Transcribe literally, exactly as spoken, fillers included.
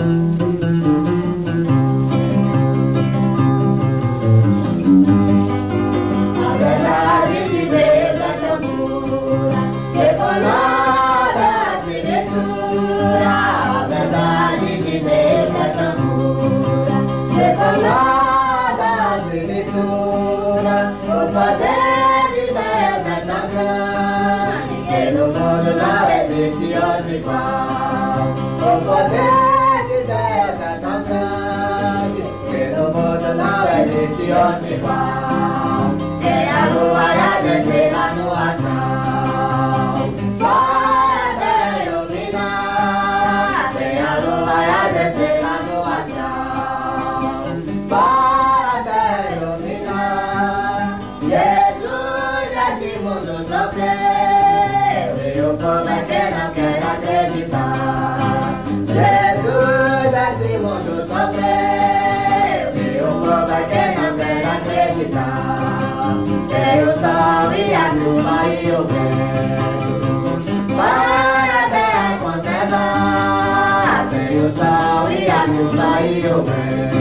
O poder de Deus é tão grande que no mundo não existe outro igual. Tem a lua e as estrelas no astral para iluminar. Tem a lua e as estrelas no astral para iluminar. Jesus nesse mundo sofreu e o povo é que não quer acreditar. Jesus nesse mundo sofreu e o povo é que não quer acreditar. Tem o sol e a chuva e o vento para a terra conservar. Tem o sol e a chuva e o vento